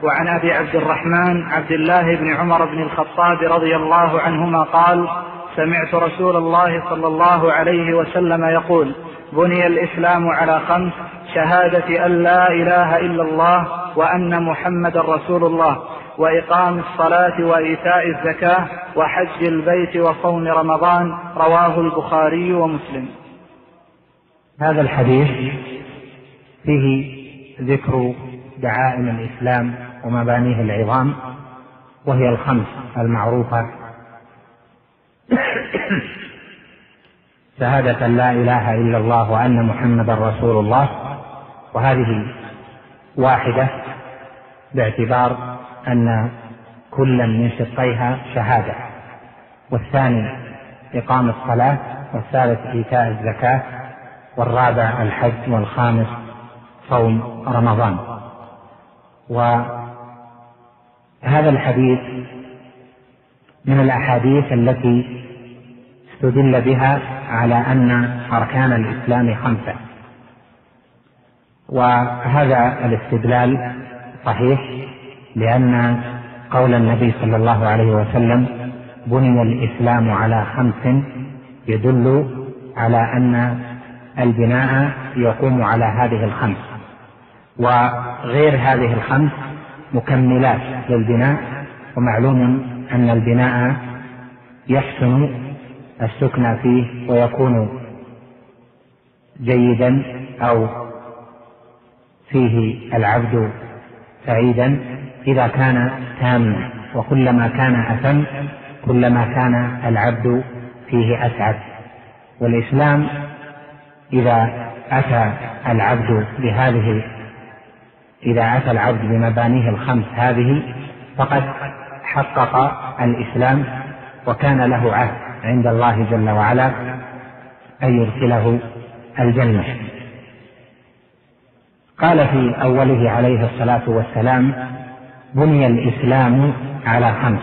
وعن أبي عبد الرحمن عبد الله بن عمر بن الخطاب رضي الله عنهما قال: سمعت رسول الله صلى الله عليه وسلم يقول: بني الإسلام على 5: شهادة أن لا إله إلا الله وأن محمد رسول الله، وإقام الصلاة وإيتاء الزكاة وحج البيت وصوم رمضان. رواه البخاري ومسلم. هذا الحديث فيه ذكر دعائم الإسلام ومبانيه العظام، وهي 5 المعروفة: شهادة لا إله إلا الله وأن محمد رسول الله، وهذه واحدة باعتبار أن كل من شقيها شهادة، والثاني إقام الصلاة، والثالث إيتاء الزكاة، والرابع الحج، والخامس صوم رمضان. وهذا الحديث من الأحاديث التي استدل بها على أن أركان الإسلام 5، وهذا الاستدلال صحيح، لأن قول النبي صلى الله عليه وسلم: بني الإسلام على 5 يدل على أن البناء يقوم على هذه 5، وغير هذه 5 مكملات للبناء. ومعلوم أن البناء يحسن السكن فيه ويكون جيدا أو فيه العبد سعيدا إذا كان تاما، وكلما كان أتم كلما كان العبد فيه أسعد. والإسلام إذا أتى العبد بمبانيه 5 هذه فقد حقق الإسلام، وكان له عهد عند الله جل وعلا أن يدخله الجنة. قال في أوله عليه الصلاة والسلام: بني الإسلام على 5.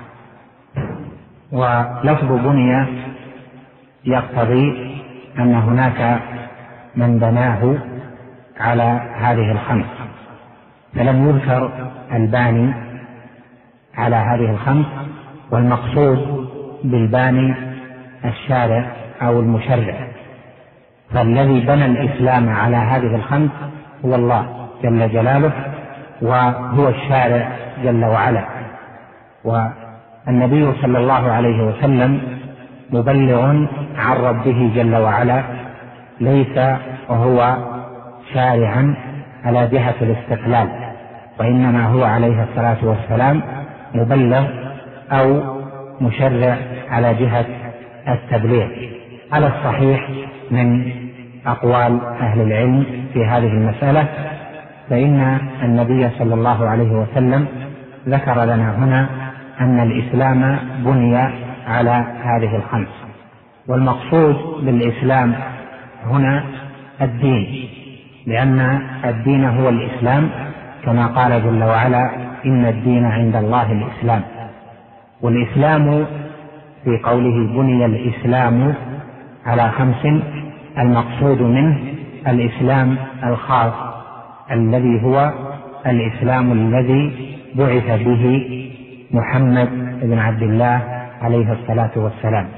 ولفظ بني يقتضي أن هناك من بناه على هذه 5، فلم يذكر الباني على هذه 5، والمقصود بالباني الشارع أو المشرع، فالذي بنى الإسلام على هذه 5 هو الله جل جلاله، وهو الشارع جل وعلا. والنبي صلى الله عليه وسلم مبلغ عن ربه جل وعلا، ليس وهو شارعا على جهة الاستقلال، وإنما هو عليه الصلاة والسلام مبلغ أو مشرع على جهة التبليغ، على الصحيح من أقوال أهل العلم في هذه المسألة. فإن النبي صلى الله عليه وسلم ذكر لنا هنا أن الإسلام بني على هذه 5، والمقصود بالإسلام هنا الدين، لأن الدين هو الإسلام، كما قال جل وعلا: إن الدين عند الله الإسلام. والإسلام في قوله بني الإسلام على 5 المقصود منه الإسلام الخاص، الذي هو الإسلام الذي بعث به محمد بن عبد الله عليه الصلاة والسلام.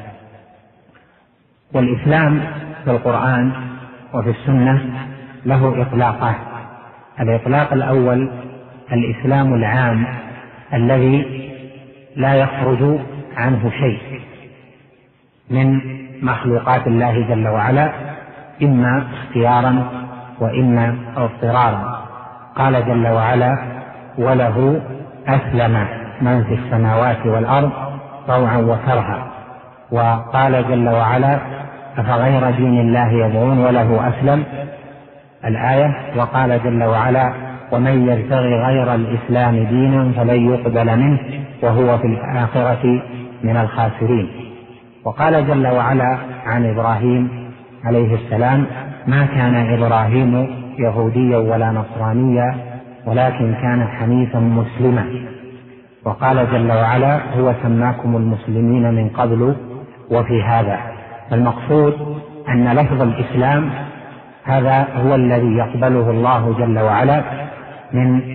والإسلام في القرآن وفي السنة له إطلاقات. الإطلاق الأول الإسلام العام الذي لا يخرج عنه شيء من مخلوقات الله جل وعلا، إما اختيارا وإما اضطرارا. قال جل وعلا: وله أسلم من في السماوات والأرض طوعا وكرها. وقال جل وعلا: أفغير دين الله يبغون وله أسلم، الآية. وقال جل وعلا: ومن يبتغي غير الإسلام دينا فلن يقبل منه وهو في الآخرة من الخاسرين. وقال جل وعلا عن إبراهيم عليه السلام: ما كان إبراهيم يهوديا ولا نصرانيا ولكن كان حنيفا مسلما. وقال جل وعلا: هو سماكم المسلمين من قبل وفي هذا. فالمقصود أن لفظ الإسلام هذا هو الذي يقبله الله جل وعلا من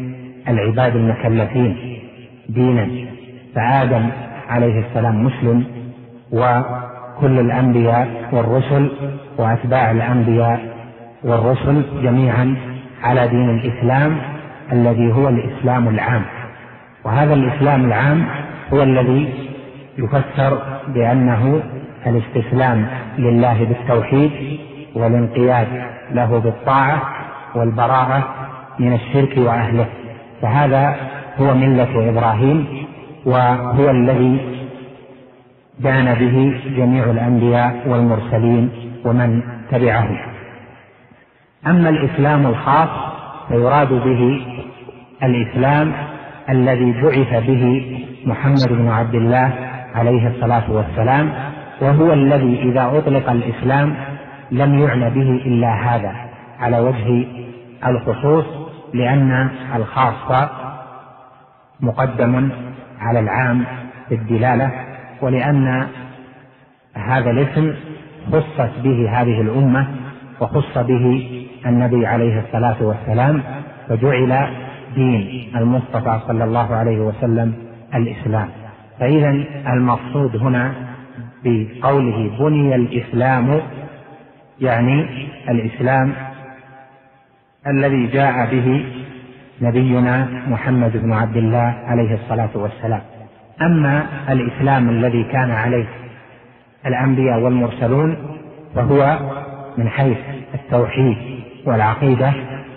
العباد المكلفين دينا، فآدم عليه السلام مسلم، وكل الأنبياء والرسل وأتباع الأنبياء والرسل جميعا على دين الإسلام الذي هو الإسلام العام. وهذا الإسلام العام هو الذي يفسر بأنه الاستسلام لله بالتوحيد والانقياد له بالطاعة والبراءة من الشرك وأهله، فهذا هو ملة إبراهيم، وهو الذي دان به جميع الأنبياء والمرسلين ومن تبعهم. أما الإسلام الخاص فيراد به الإسلام الذي بعث به محمد بن عبد الله عليه الصلاة والسلام، وهو الذي إذا أطلق الإسلام لم يعنى به إلا هذا على وجه الخصوص، لأن الخاص مقدم على العام في الدلالة، ولأن هذا الاسم خصت به هذه الأمة وخص به النبي عليه الصلاة والسلام، فجعل دين المصطفى صلى الله عليه وسلم الإسلام. فإذا المقصود هنا بقوله بني الإسلام يعني الإسلام الذي جاء به نبينا محمد بن عبد الله عليه الصلاة والسلام. أما الإسلام الذي كان عليه الأنبياء والمرسلون فهو من حيث التوحيد والعقيدة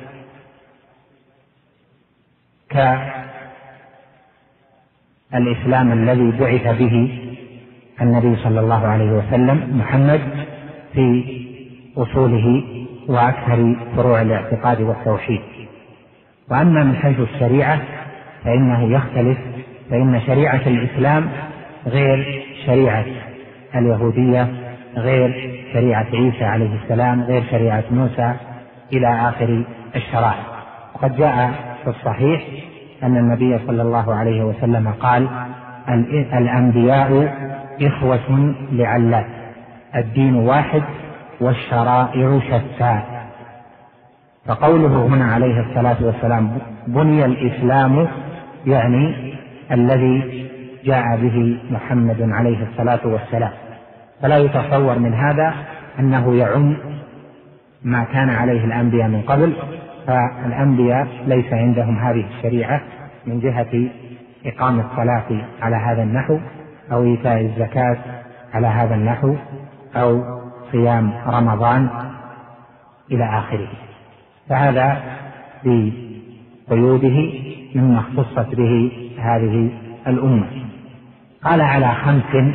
كالإسلام الذي بعث به النبي صلى الله عليه وسلم محمد في أصوله وأكثر فروع الاعتقاد والتوحيد. وأما من حيث الشريعة فإنه يختلف، فإن شريعة الإسلام غير شريعة اليهودية، غير شريعة عيسى عليه السلام، غير شريعة موسى إلى آخر الشرائع. وقد جاء في الصحيح أن النبي صلى الله عليه وسلم قال: الأنبياء إخوة لعلات، الدين واحد والشرائع شتى. فقوله هنا عليه الصلاة والسلام بني الإسلام يعني الذي جاء به محمد عليه الصلاة والسلام، فلا يتصور من هذا أنه يعم ما كان عليه الأنبياء من قبل، فالأنبياء ليس عندهم هذه الشريعة من جهة إقام الصلاة على هذا النحو، أو إيتاء الزكاة على هذا النحو، أو صيام رمضان إلى آخره، فهذا بقيوده مما اختصت به هذه الأمة. قال: على 5: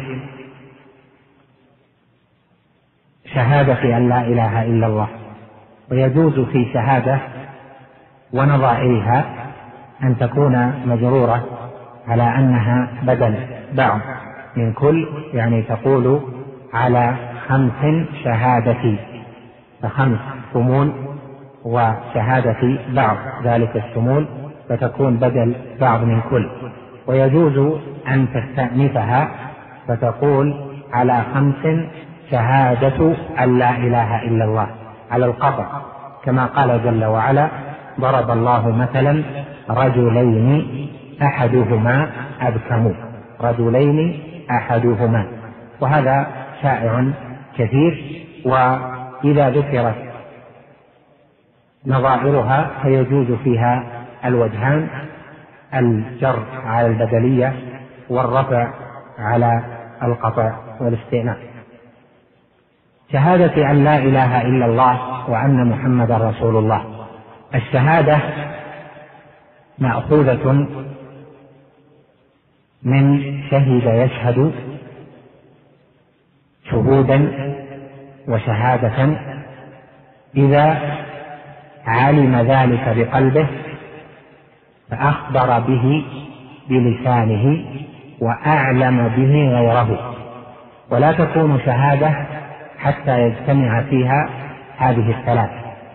شهادة أن لا إله إلا الله. ويجوز في شهادة ونظائرها أن تكون مجرورة على أنها بدل بعض من كل، يعني تقول على 5 شهادتي، ف5 شمول وشهادة بعض ذلك الشمول، فتكون بدل بعض من كل. ويجوز أن تستأنفها فتقول على 5 شهادة أن لا إله إلا الله على القطع، كما قال جل وعلا: ضرب الله مثلا رجلين أحدهما أبكم، رجلين أحدهما، وهذا شائع كثير. وإذا ذكرت نظائرها فيجوز فيها الوجهان: الجر على البدلية والرفع على القطع والاستئناف. شهادة أن لا إله إلا الله وأن محمد رسول الله. الشهادة مأخوذة من شهد يشهد شهودا وشهادة، إذا علم ذلك بقلبه فأخبر به بلسانه وأعلم به غيره. ولا تكون شهادة حتى يجتمع فيها هذه الثلاث: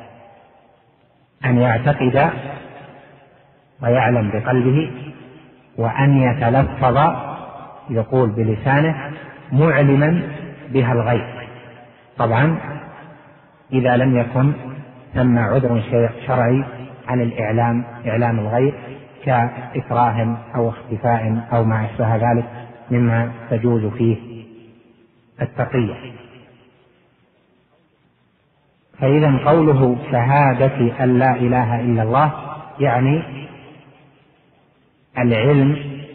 أن يعتقد ويعلم بقلبه، وأن يتلفظ يقول بلسانه معلما بها الغير. طبعا إذا لم يكن ثم عذر شرعي عن الإعلام، إعلام الغير، كإكراه أو اختفاء أو ما أشبه ذلك مما تجوز فيه التقية. فإذا قوله شهادة أن لا إله إلا الله يعني العلم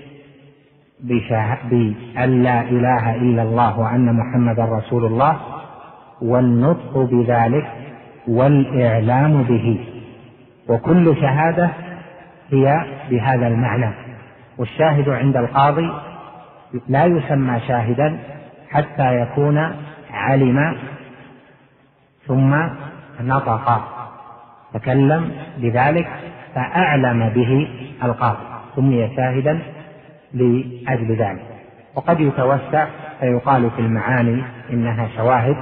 بأن لا إله إلا الله وأن محمدا رسول الله، والنطق بذلك والإعلام به، وكل شهادة هي بهذا المعنى. والشاهد عند القاضي لا يسمى شاهدا حتى يكون علم ثم نطق تكلم بذلك فأعلم به القاضي، سمي شاهدا لأجل ذلك. وقد يتوسع فيقال في المعاني إنها شواهد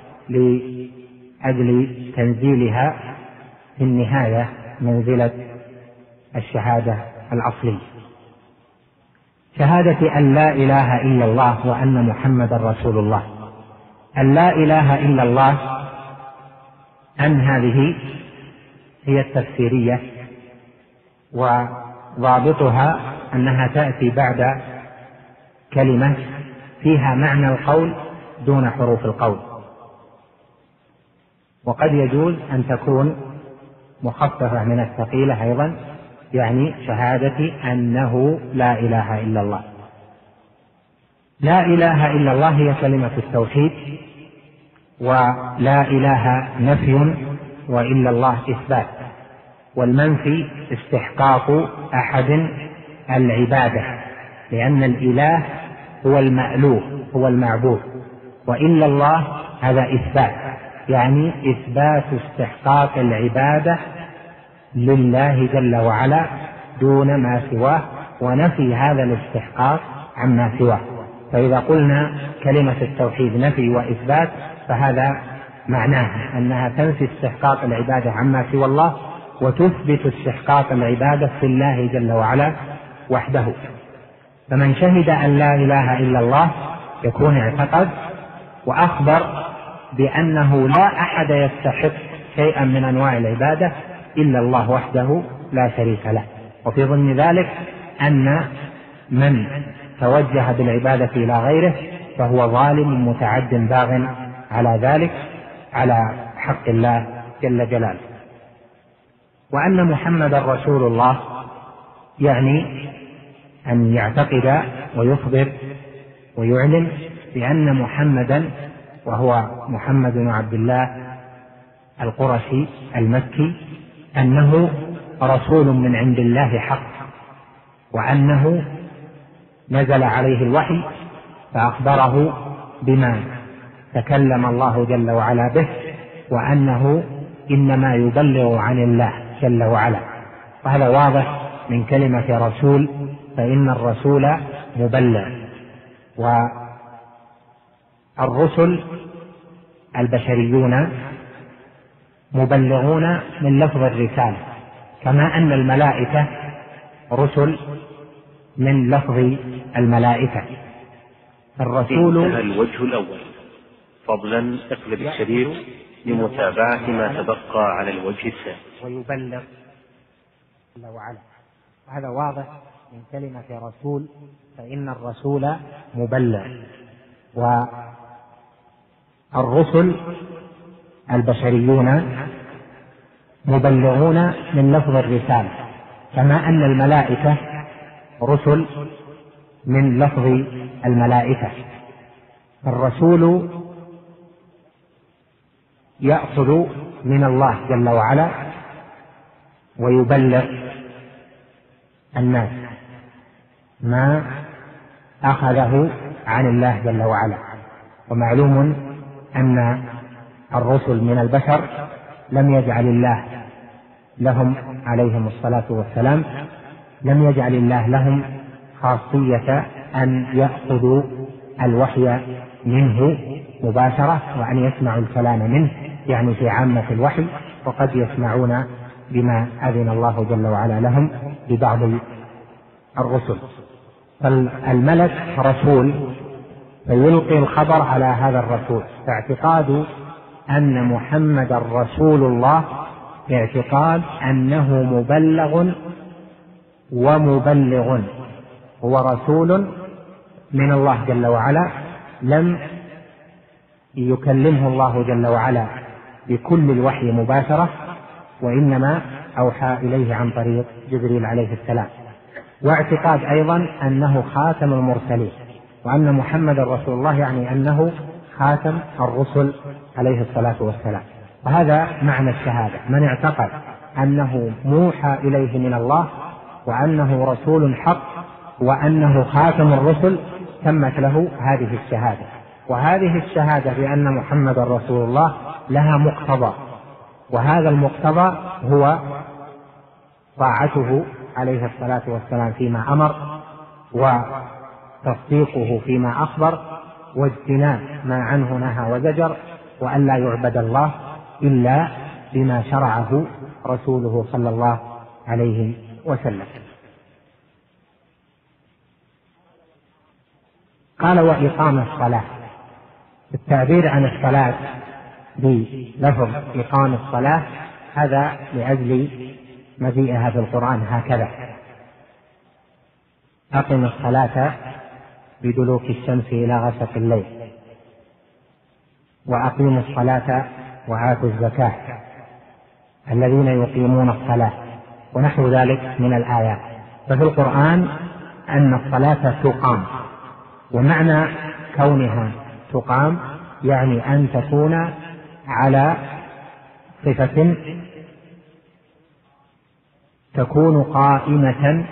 لأجل تنزيلها في النهاية منزلة الشهادة الأصلية. شهادة أن لا إله إلا الله وأن محمدا رسول الله. أن لا إله إلا الله أن هذه هي التفسيرية، وضابطها أنها تأتي بعد كلمة فيها معنى القول دون حروف القول، وقد يجوز أن تكون مخففة من الثقيلة أيضا، يعني شهادة أنه لا إله إلا الله. لا إله إلا الله هي كلمة التوحيد، ولا إله نفي وإلا الله إثبات، والمنفي استحقاق أحد العبادة، لأن الإله هو المألوه هو المعبود، وإلا الله هذا إثبات، يعني إثبات استحقاق العبادة لله جل وعلا دون ما سواه، ونفي هذا الاستحقاق عما سواه. فإذا قلنا كلمة التوحيد نفي وإثبات فهذا معناه أنها تنفي استحقاق العبادة عما سوى الله، وتثبت استحقاق العبادة في الله جل وعلا وحده. فمن شهد أن لا إله إلا الله يكون اعتقد وأخبر بأنه لا أحد يستحق شيئا من أنواع العبادة إلا الله وحده لا شريك له. وفي ضمن ذلك أن من توجه بالعبادة إلى غيره فهو ظالم متعد باغ على ذلك على حق الله جل جلاله. وأن محمدا رسول الله يعني أن يعتقد ويخبر ويعلن بأن محمدا، وهو محمد بن عبد الله القرشي المكي، أنه رسول من عند الله حق، وأنه نزل عليه الوحي فأخبره بما تكلم الله جل وعلا به، وأنه إنما يبلغ عن الله جل وعلا. وهذا واضح من كلمة رسول، فإن الرسول مبلغ. والرسل البشريون مبلغون من لفظ الرسالة، كما أن الملائكة رسل من لفظ الملائكة. الرسول الوجه الأول. فضلا اقلب الشريط لمتابعة ما تبقى على الوجه الثاني. ويبلغ جل وعلا، وهذا واضح من كلمة رسول، فإن الرسول مبلغ. والرسل البشريون مبلغون من لفظ الرسالة، كما أن الملائكة رسل من لفظ الملائكة. الرسول يأخذ من الله جل وعلا ويبلغ الناس ما أخذه عن الله جل وعلا. ومعلوم أن الرسل من البشر لم يجعل الله لهم عليهم الصلاة والسلام لم يجعل الله لهم خاصية أن يأخذوا الوحي منه مباشرة وأن يسمعوا الكلام منه، يعني في عامة الوحي، وقد يسمعون بما أذن الله جل وعلا لهم ببعض الرسل. فالملك رسول فيلقي الخبر على هذا الرسول، فاعتقاد أن محمد رسول الله اعتقاد أنه مبلغ ومبلغ، هو رسول من الله جل وعلا، لم يكلمه الله جل وعلا بكل الوحي مباشرة، وإنما أوحى إليه عن طريق جبريل عليه السلام. واعتقاد أيضا أنه خاتم المرسلين، وأن محمد رسول الله يعني أنه خاتم الرسل عليه الصلاة والسلام. وهذا معنى الشهادة، من اعتقد أنه موحى إليه من الله وأنه رسول حق وأنه خاتم الرسل تمت له هذه الشهادة. وهذه الشهادة بأن محمد رسول الله لها مقتضى، وهذا المقتضى هو طاعته عليه الصلاة والسلام فيما أمر، وتصديقه فيما أخبر، واجتناب ما عنه نهى وزجر، وأن لا يعبد الله إلا بما شرعه رسوله صلى الله عليه وسلم. قال وإقام الصلاة. التعبير عن الصلاة بلفظ إقام الصلاة هذا لأجل مجيئها في القرآن هكذا: أقم الصلاة بدلوك الشمس إلى غسق الليل، وأقيموا الصلاة وآتوا الزكاة، الذين يقيمون الصلاة، ونحو ذلك من الآيات. ففي القرآن أن الصلاة تقام، ومعنى كونها تقام يعني أن تكون على صفة تكون قائمة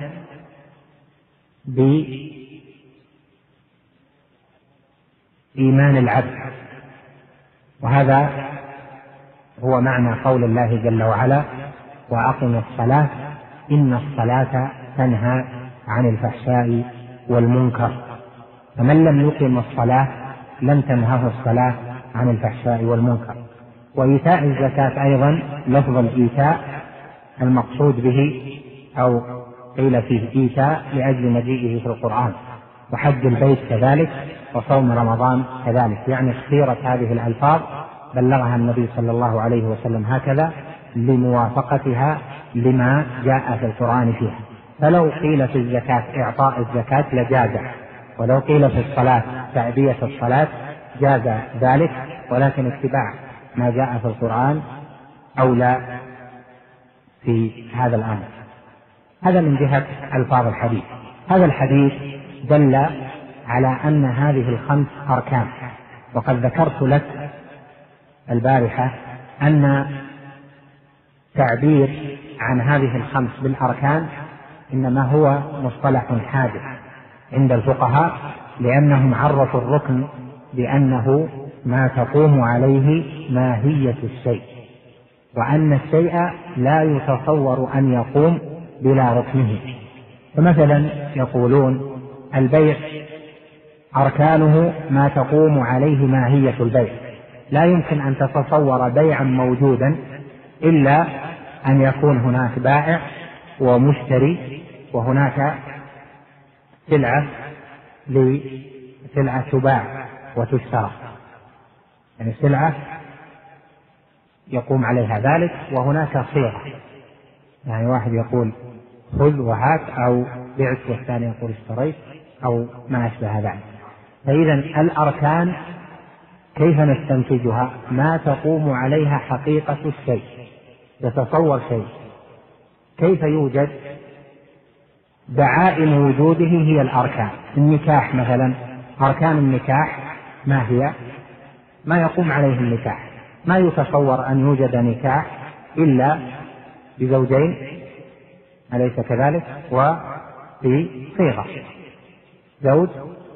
بإيمان العبد. وهذا هو معنى قول الله جل وعلا: وأقم الصلاة إن الصلاة تنهى عن الفحشاء والمنكر. فمن لم يقم الصلاة لم تنهه الصلاة عن الفحشاء والمنكر. وإيتاء الزكاة أيضا لفظ الإيتاء المقصود به أو قيل فيه إيتاء لأجل مجيئه في القرآن، وحج البيت كذلك، وصوم رمضان كذلك، يعني اختيرت هذه الألفاظ بلغها النبي صلى الله عليه وسلم هكذا لموافقتها لما جاء في القرآن فيها. فلو قيل في الزكاة إعطاء الزكاة لجاز، ولو قيل في الصلاة تأدية الصلاة جاز ذلك، ولكن اتباع ما جاء في القرآن أولى في هذا الأمر. هذا من جهة ألفاظ الحديث. هذا الحديث دل على أن هذه الخمس أركان، وقد ذكرت لك البارحة أن تعبير عن هذه الخمس بالأركان إنما هو مصطلح حادث عند الفقهاء، لأنهم عرفوا الركن بأنه ما تقوم عليه ماهية الشيء، وأن الشيء لا يتصور أن يقوم بلا ركنه. فمثلا يقولون البيع أركانه ما تقوم عليه ماهية البيع، لا يمكن أن تتصور بيعا موجودا إلا أن يكون هناك بائع ومشتري، وهناك سلعة تباع وتشترى، يعني سلعة يقوم عليها ذلك، وهناك صيغة، يعني واحد يقول خذ وهات أو بعت، والثاني يقول اشتريت، أو ما أشبه ذلك. فإذا الأركان كيف نستنتجها؟ ما تقوم عليها حقيقة الشيء، يتصور شيء كيف يوجد، دعائم وجوده هي الأركان. النكاح مثلا، أركان النكاح ما هي؟ ما يقوم عليه النكاح، ما يتصور أن يوجد نكاح إلا بزوجين، أليس كذلك؟ وبصيغة زوج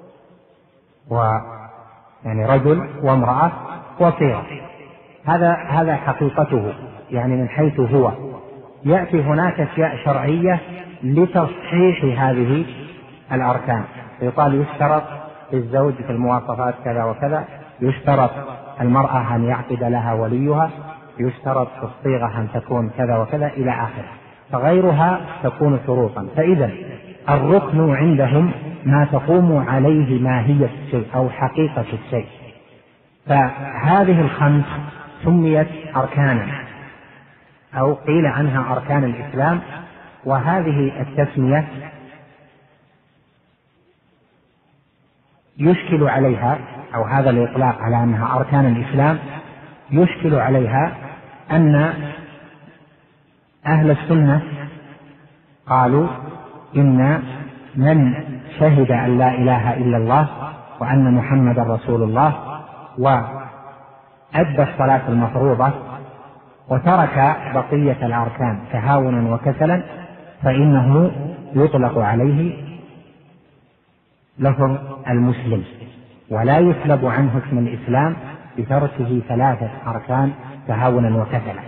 يعني رجل وامرأة وصيغة، هذا حقيقته، يعني من حيث هو. يأتي هناك أشياء شرعية لتصحيح هذه الأركان، يقال يشترط للزوج في المواصفات كذا وكذا، يشترط المرأة أن يعقد لها وليها، يشترط في الصيغة أن تكون كذا وكذا إلى آخره، فغيرها تكون شروطا. فإذا الركن عندهم ما تقوم عليه ماهية الشيء أو حقيقة الشيء. فهذه الخمس سميت أركانا، أو قيل عنها أركان الإسلام، وهذه التسمية يشكل عليها، أو هذا الإطلاق على أنها أركان الإسلام يشكل عليها أن أهل السنة قالوا إن من شهد أن لا إله إلا الله وأن محمد رسول الله وأدى الصلاة المفروضة وترك بقية الأركان تهاونا وكسلا فإنه يطلق عليه لفظ المسلم، ولا يسلب عنه اسم الإسلام بتركه 3 أركان تهاونا وكسلا.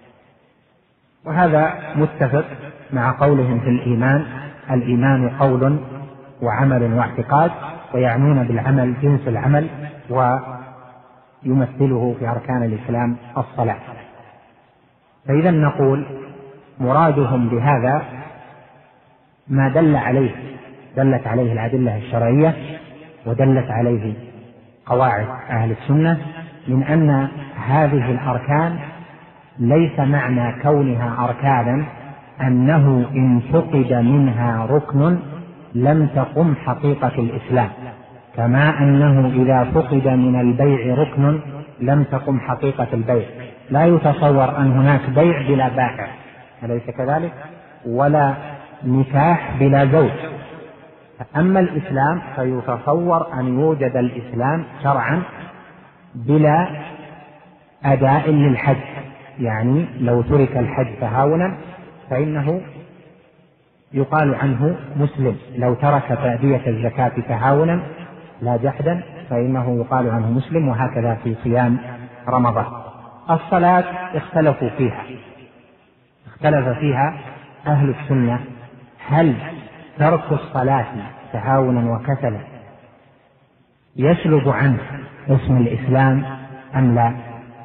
وهذا متفق مع قولهم في الإيمان: الإيمان قول وعمل واعتقاد، ويعنون بالعمل جنس العمل، ويمثله في أركان الإسلام الصلاة. فإذا نقول مرادهم بهذا ما دلت عليه الأدلة الشرعية ودلت عليه قواعد أهل السنة من أن هذه الأركان ليس معنى كونها أركانا أنه إن فقد منها ركن لم تقم حقيقة الإسلام، كما أنه إذا فقد من البيع ركن لم تقم حقيقة البيع. لا يتصور أن هناك بيع بلا بائع، أليس كذلك؟ ولا نكاح بلا زوج. أما الإسلام فيتصور أن يوجد الإسلام شرعا بلا أداء للحج، يعني لو ترك الحج تهاونا فإنه يقال عنه مسلم، لو ترك تأدية الزكاة تهاونا لا جحدا فإنه يقال عنه مسلم، وهكذا في صيام رمضان. الصلاة اختلف فيها أهل السنة: هل ترك الصلاة تهاونا وكسلا يسلب عنه اسم الإسلام أم لا؟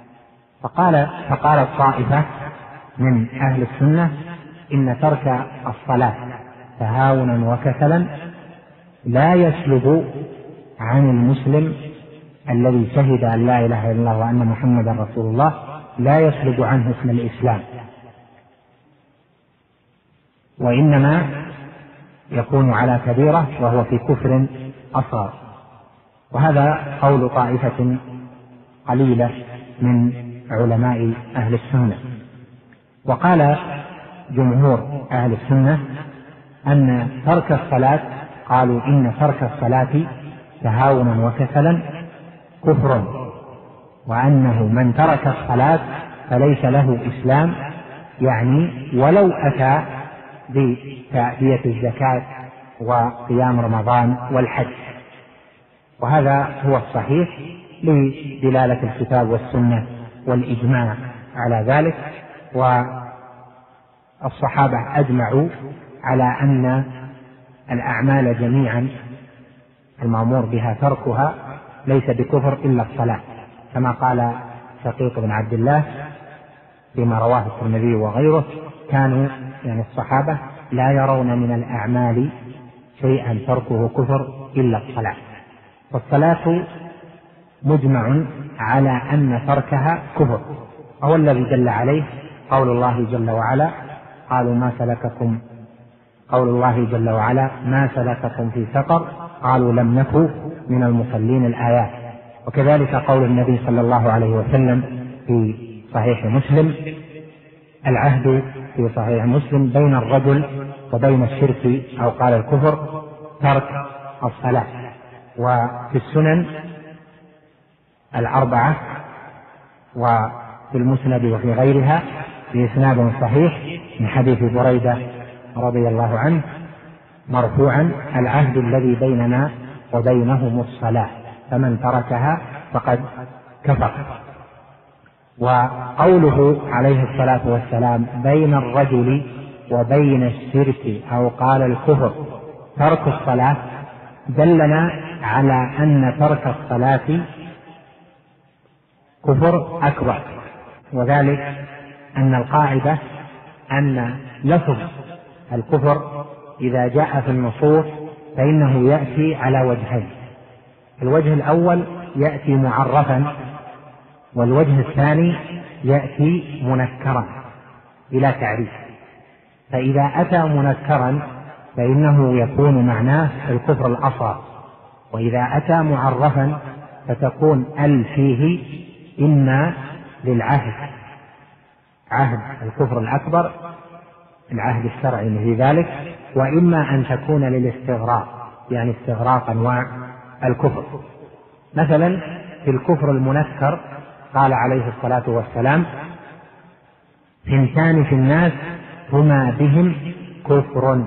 فقالت طائفة من أهل السنة إن ترك الصلاة تهاونا وكسلا لا يسلب عن المسلم الذي شهد أن لا إله إلا الله وأن محمدا رسول الله، لا يسلب عنه اسم الإسلام، وإنما يكون على كبيرة وهو في كفر أصغر. وهذا قول طائفة قليلة من علماء أهل السنة. وقال جمهور أهل السنة أن ترك الصلاة، قالوا إن ترك الصلاة تهاونا وكسلا كفر، وأنه من ترك الصلاة فليس له إسلام، يعني ولو أتى بتأدية الزكاة وقيام رمضان والحج. وهذا هو الصحيح لدلالة الكتاب والسنة والإجماع على ذلك، والصحابة أجمعوا على أن الأعمال جميعا المأمور بها تركها ليس بكفر إلا الصلاة، كما قال شقيق بن عبد الله فيما رواه الترمذي وغيره: كانوا يعني الصحابة لا يرون من الأعمال شيئا تركه كفر إلا الصلاة. والصلاة مجمع على أن تركها كفر، أو الذي دل عليه قول الله جل وعلا: قول الله جل وعلا: ما سلككم في سقر؟ قالوا لم نكن من المصلين، الآيات. وكذلك قول النبي صلى الله عليه وسلم في صحيح مسلم: العهد في صحيح مسلم بين الرجل وبين الشرك أو قال الكفر ترك الصلاة. وفي السنن الأربعة وفي المسند وفي غيرها بإسناد صحيح من حديث بريدة رضي الله عنه مرفوعا: العهد الذي بيننا وبينهم الصلاة، فمن تركها فقد كفر. وقوله عليه الصلاة والسلام: بين الرجل وبين الشرك أو قال الكفر ترك الصلاة، دلنا على أن ترك الصلاة كفر أكبر، وذلك أن القاعدة أن لفظ الكفر إذا جاء في النصوص فإنه يأتي على وجهين: الوجه الأول يأتي معرفا، والوجه الثاني يأتي منكرا بلا تعريف. فإذا أتى منكرا فإنه يكون معناه الكفر الأصغر، وإذا أتى معرفا فتكون فيه إما للعهد، عهد الكفر الأكبر، العهد الشرعي في ذلك، وإما أن تكون للاستغراق، يعني استغراق أنواع الكفر. مثلا في الكفر المنكر قال عليه الصلاة والسلام: ثنتان في الناس هما بهم كفر،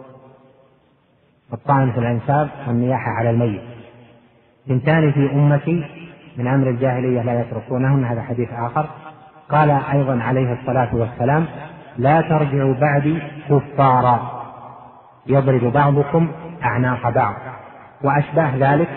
الطعن في الأنساب والنياحة على الميت. ثنتان في أمتي من أمر الجاهلية لا يتركونهن، هذا حديث آخر. قال أيضا عليه الصلاة والسلام: لا ترجعوا بعدي كفارا يضرب بعضكم أعناق بعض، وأشباه ذلك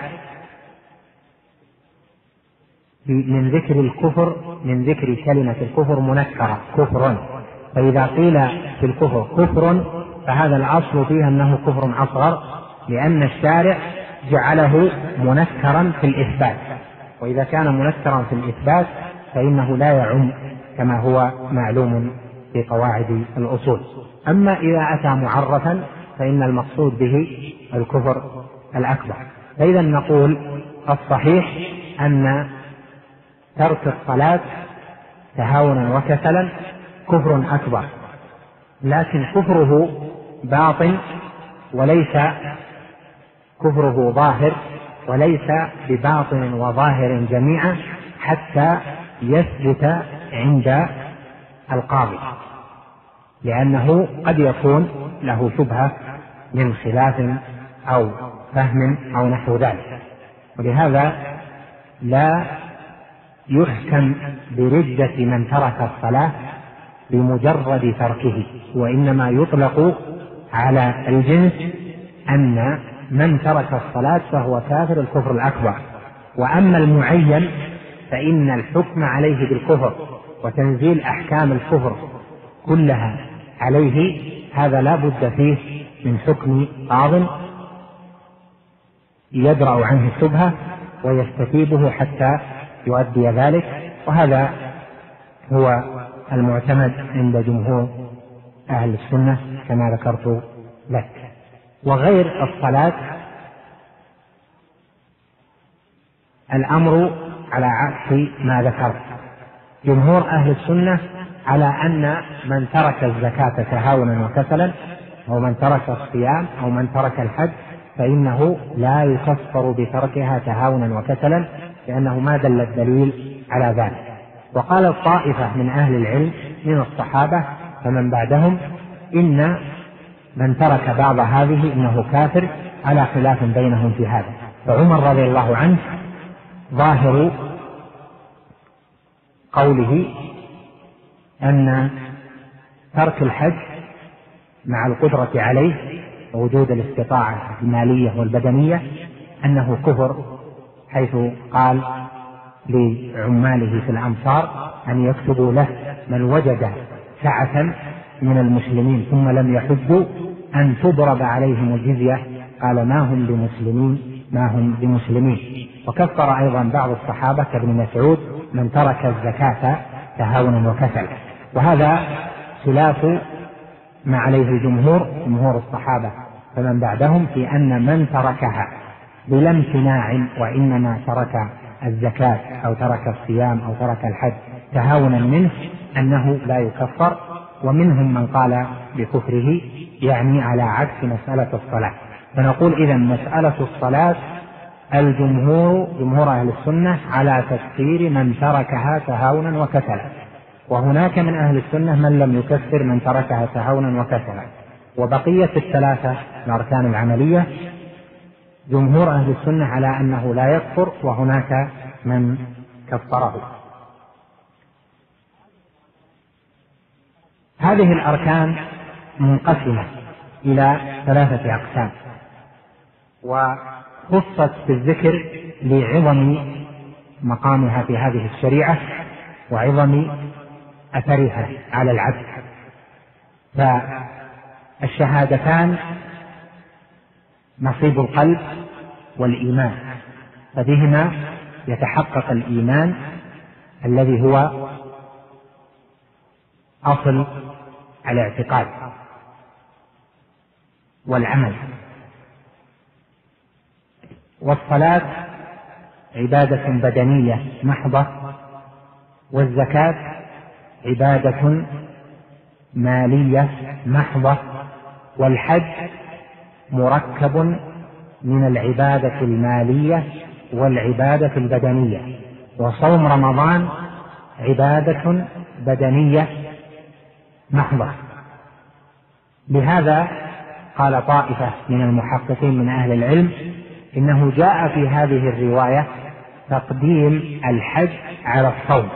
من ذكر الكفر، من ذكر كلمة الكفر منكرة كفر. فإذا قيل في الكفر كفر فهذا الأصل فيه أنه كفر أصغر، لأن الشارع جعله منكرا في الإثبات، وإذا كان منكرا في الإثبات فإنه لا يعم كما هو معلوم في قواعد الأصول. أما إذا أتى معرفا فإن المقصود به الكفر الأكبر. فإذا نقول الصحيح أن ترك الصلاة تهاونا وكسلا كفر أكبر، لكن كفره باطن وليس كفره ظاهر، وليس بباطن وظاهر جميعا حتى يثبت عند القاضي، لأنه قد يكون له شبهة من خلاف أو فهم أو نحو ذلك. ولهذا لا يحكم بردة من ترك الصلاة بمجرد تركه، وإنما يطلق على الجنس أن من ترك الصلاة فهو كافر الكفر الأكبر. وأما المعين فإن الحكم عليه بالكفر وتنزيل أحكام الكفر كلها عليه هذا لا بد فيه من حكم قاض يدرأ عنه الشبهة ويستتيبه حتى يؤدي ذلك، وهذا هو المعتمد عند جمهور أهل السنة كما ذكرت لك. وغير الصلاة الأمر على عكس ما ذكرت. جمهور أهل السنة على أن من ترك الزكاة تهاونا وكسلا، أو من ترك الصيام، أو من ترك الحج، فإنه لا يكفر بتركها تهاونا وكسلا، لأنه ما دل الدليل على ذلك. وقال الطائفة من أهل العلم من الصحابة فمن بعدهم إن من ترك بعض هذه إنه كافر، على خلاف بينهم في هذا. فعمر رضي الله عنه ظاهر قوله أن ترك الحج مع القدرة عليه ووجود الاستطاعة المالية والبدنية أنه كفر، حيث قال لعماله في الأمصار أن يكتبوا له من وجد سعة من المسلمين ثم لم يحجوا أن تضرب عليهم الجزية، قال ما هم بمسلمين. وكفر أيضا بعض الصحابة كابن مسعود من ترك الزكاة تهاونا وكسلا. وهذا خلاف ما عليه جمهور الصحابة فمن بعدهم في أن من تركها بلا امتناع وإنما ترك الزكاة أو ترك الصيام أو ترك الحج تهاونا منه أنه لا يكفر. ومنهم من قال بكفره، يعني على عكس مسألة الصلاة. فنقول إذن مسألة الصلاة جمهور أهل السنة على تكفير من تركها تهاونا وكسلا، وهناك من أهل السنة من لم يكفر من تركها تهاونا وكسلا. وبقية الثلاثة الأركان العملية جمهور أهل السنة على أنه لا يكفر، وهناك من كفره. هذه الأركان منقسمة إلى 3 أقسام، وخصت بالذكر لعظم مقامها في هذه الشريعة وعظم أثرها على العبد. فالشهادتان نصيب القلب والإيمان، فبهما يتحقق الإيمان الذي هو أصل الاعتقاد، والعمل. والصلاة عبادة بدنية محضة، والزكاة عبادة مالية محضة، والحج مركب من العبادة المالية والعبادة البدنية، وصوم رمضان عبادة بدنية محضة. لهذا قال طائفة من المحققين من أهل العلم إنه جاء في هذه الرواية تقديم الحج على الصوم،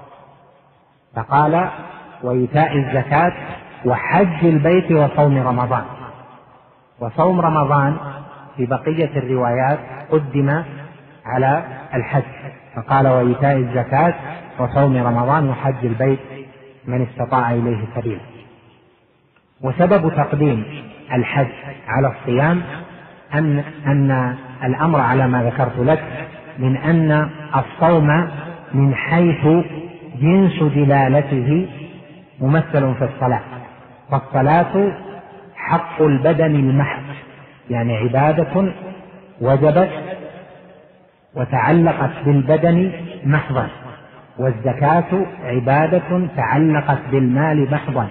فقال وإيتاء الزكاة وحج البيت وصوم رمضان. وصوم رمضان في بقية الروايات قدم على الحج، فقال وإيتاء الزكاة وصوم رمضان وحج البيت من استطاع إليه سبيلا. وسبب تقديم الحج على الصيام أن الأمر على ما ذكرت لك من أن الصوم من حيث جنس دلالته ممثل في الصلاة، فالصلاة حق البدن المحض، يعني عبادة وجبت وتعلقت بالبدن محضا، والزكاة عبادة تعلقت بالمال محضا،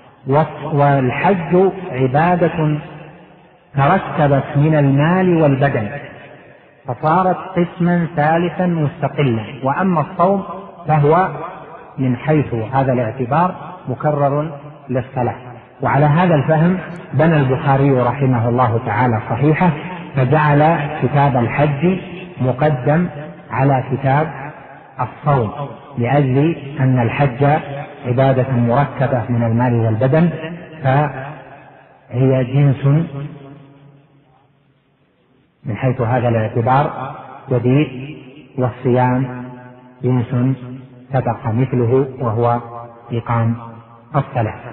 والحج عبادة تركبت من المال والبدن فصارت قسما ثالثا مستقلا. وأما الصوم فهو من حيث هذا الاعتبار مكرر للصلاة. وعلى هذا الفهم بنى البخاري رحمه الله تعالى صحيحه، فجعل كتاب الحج مقدم على كتاب الصوم، لأجل أن الحج عبادة مركبة من المال والبدن، فهي جنس من حيث هذا الاعتبار جديد، والصيام جنس سبق مثله وهو إقام الصلاة.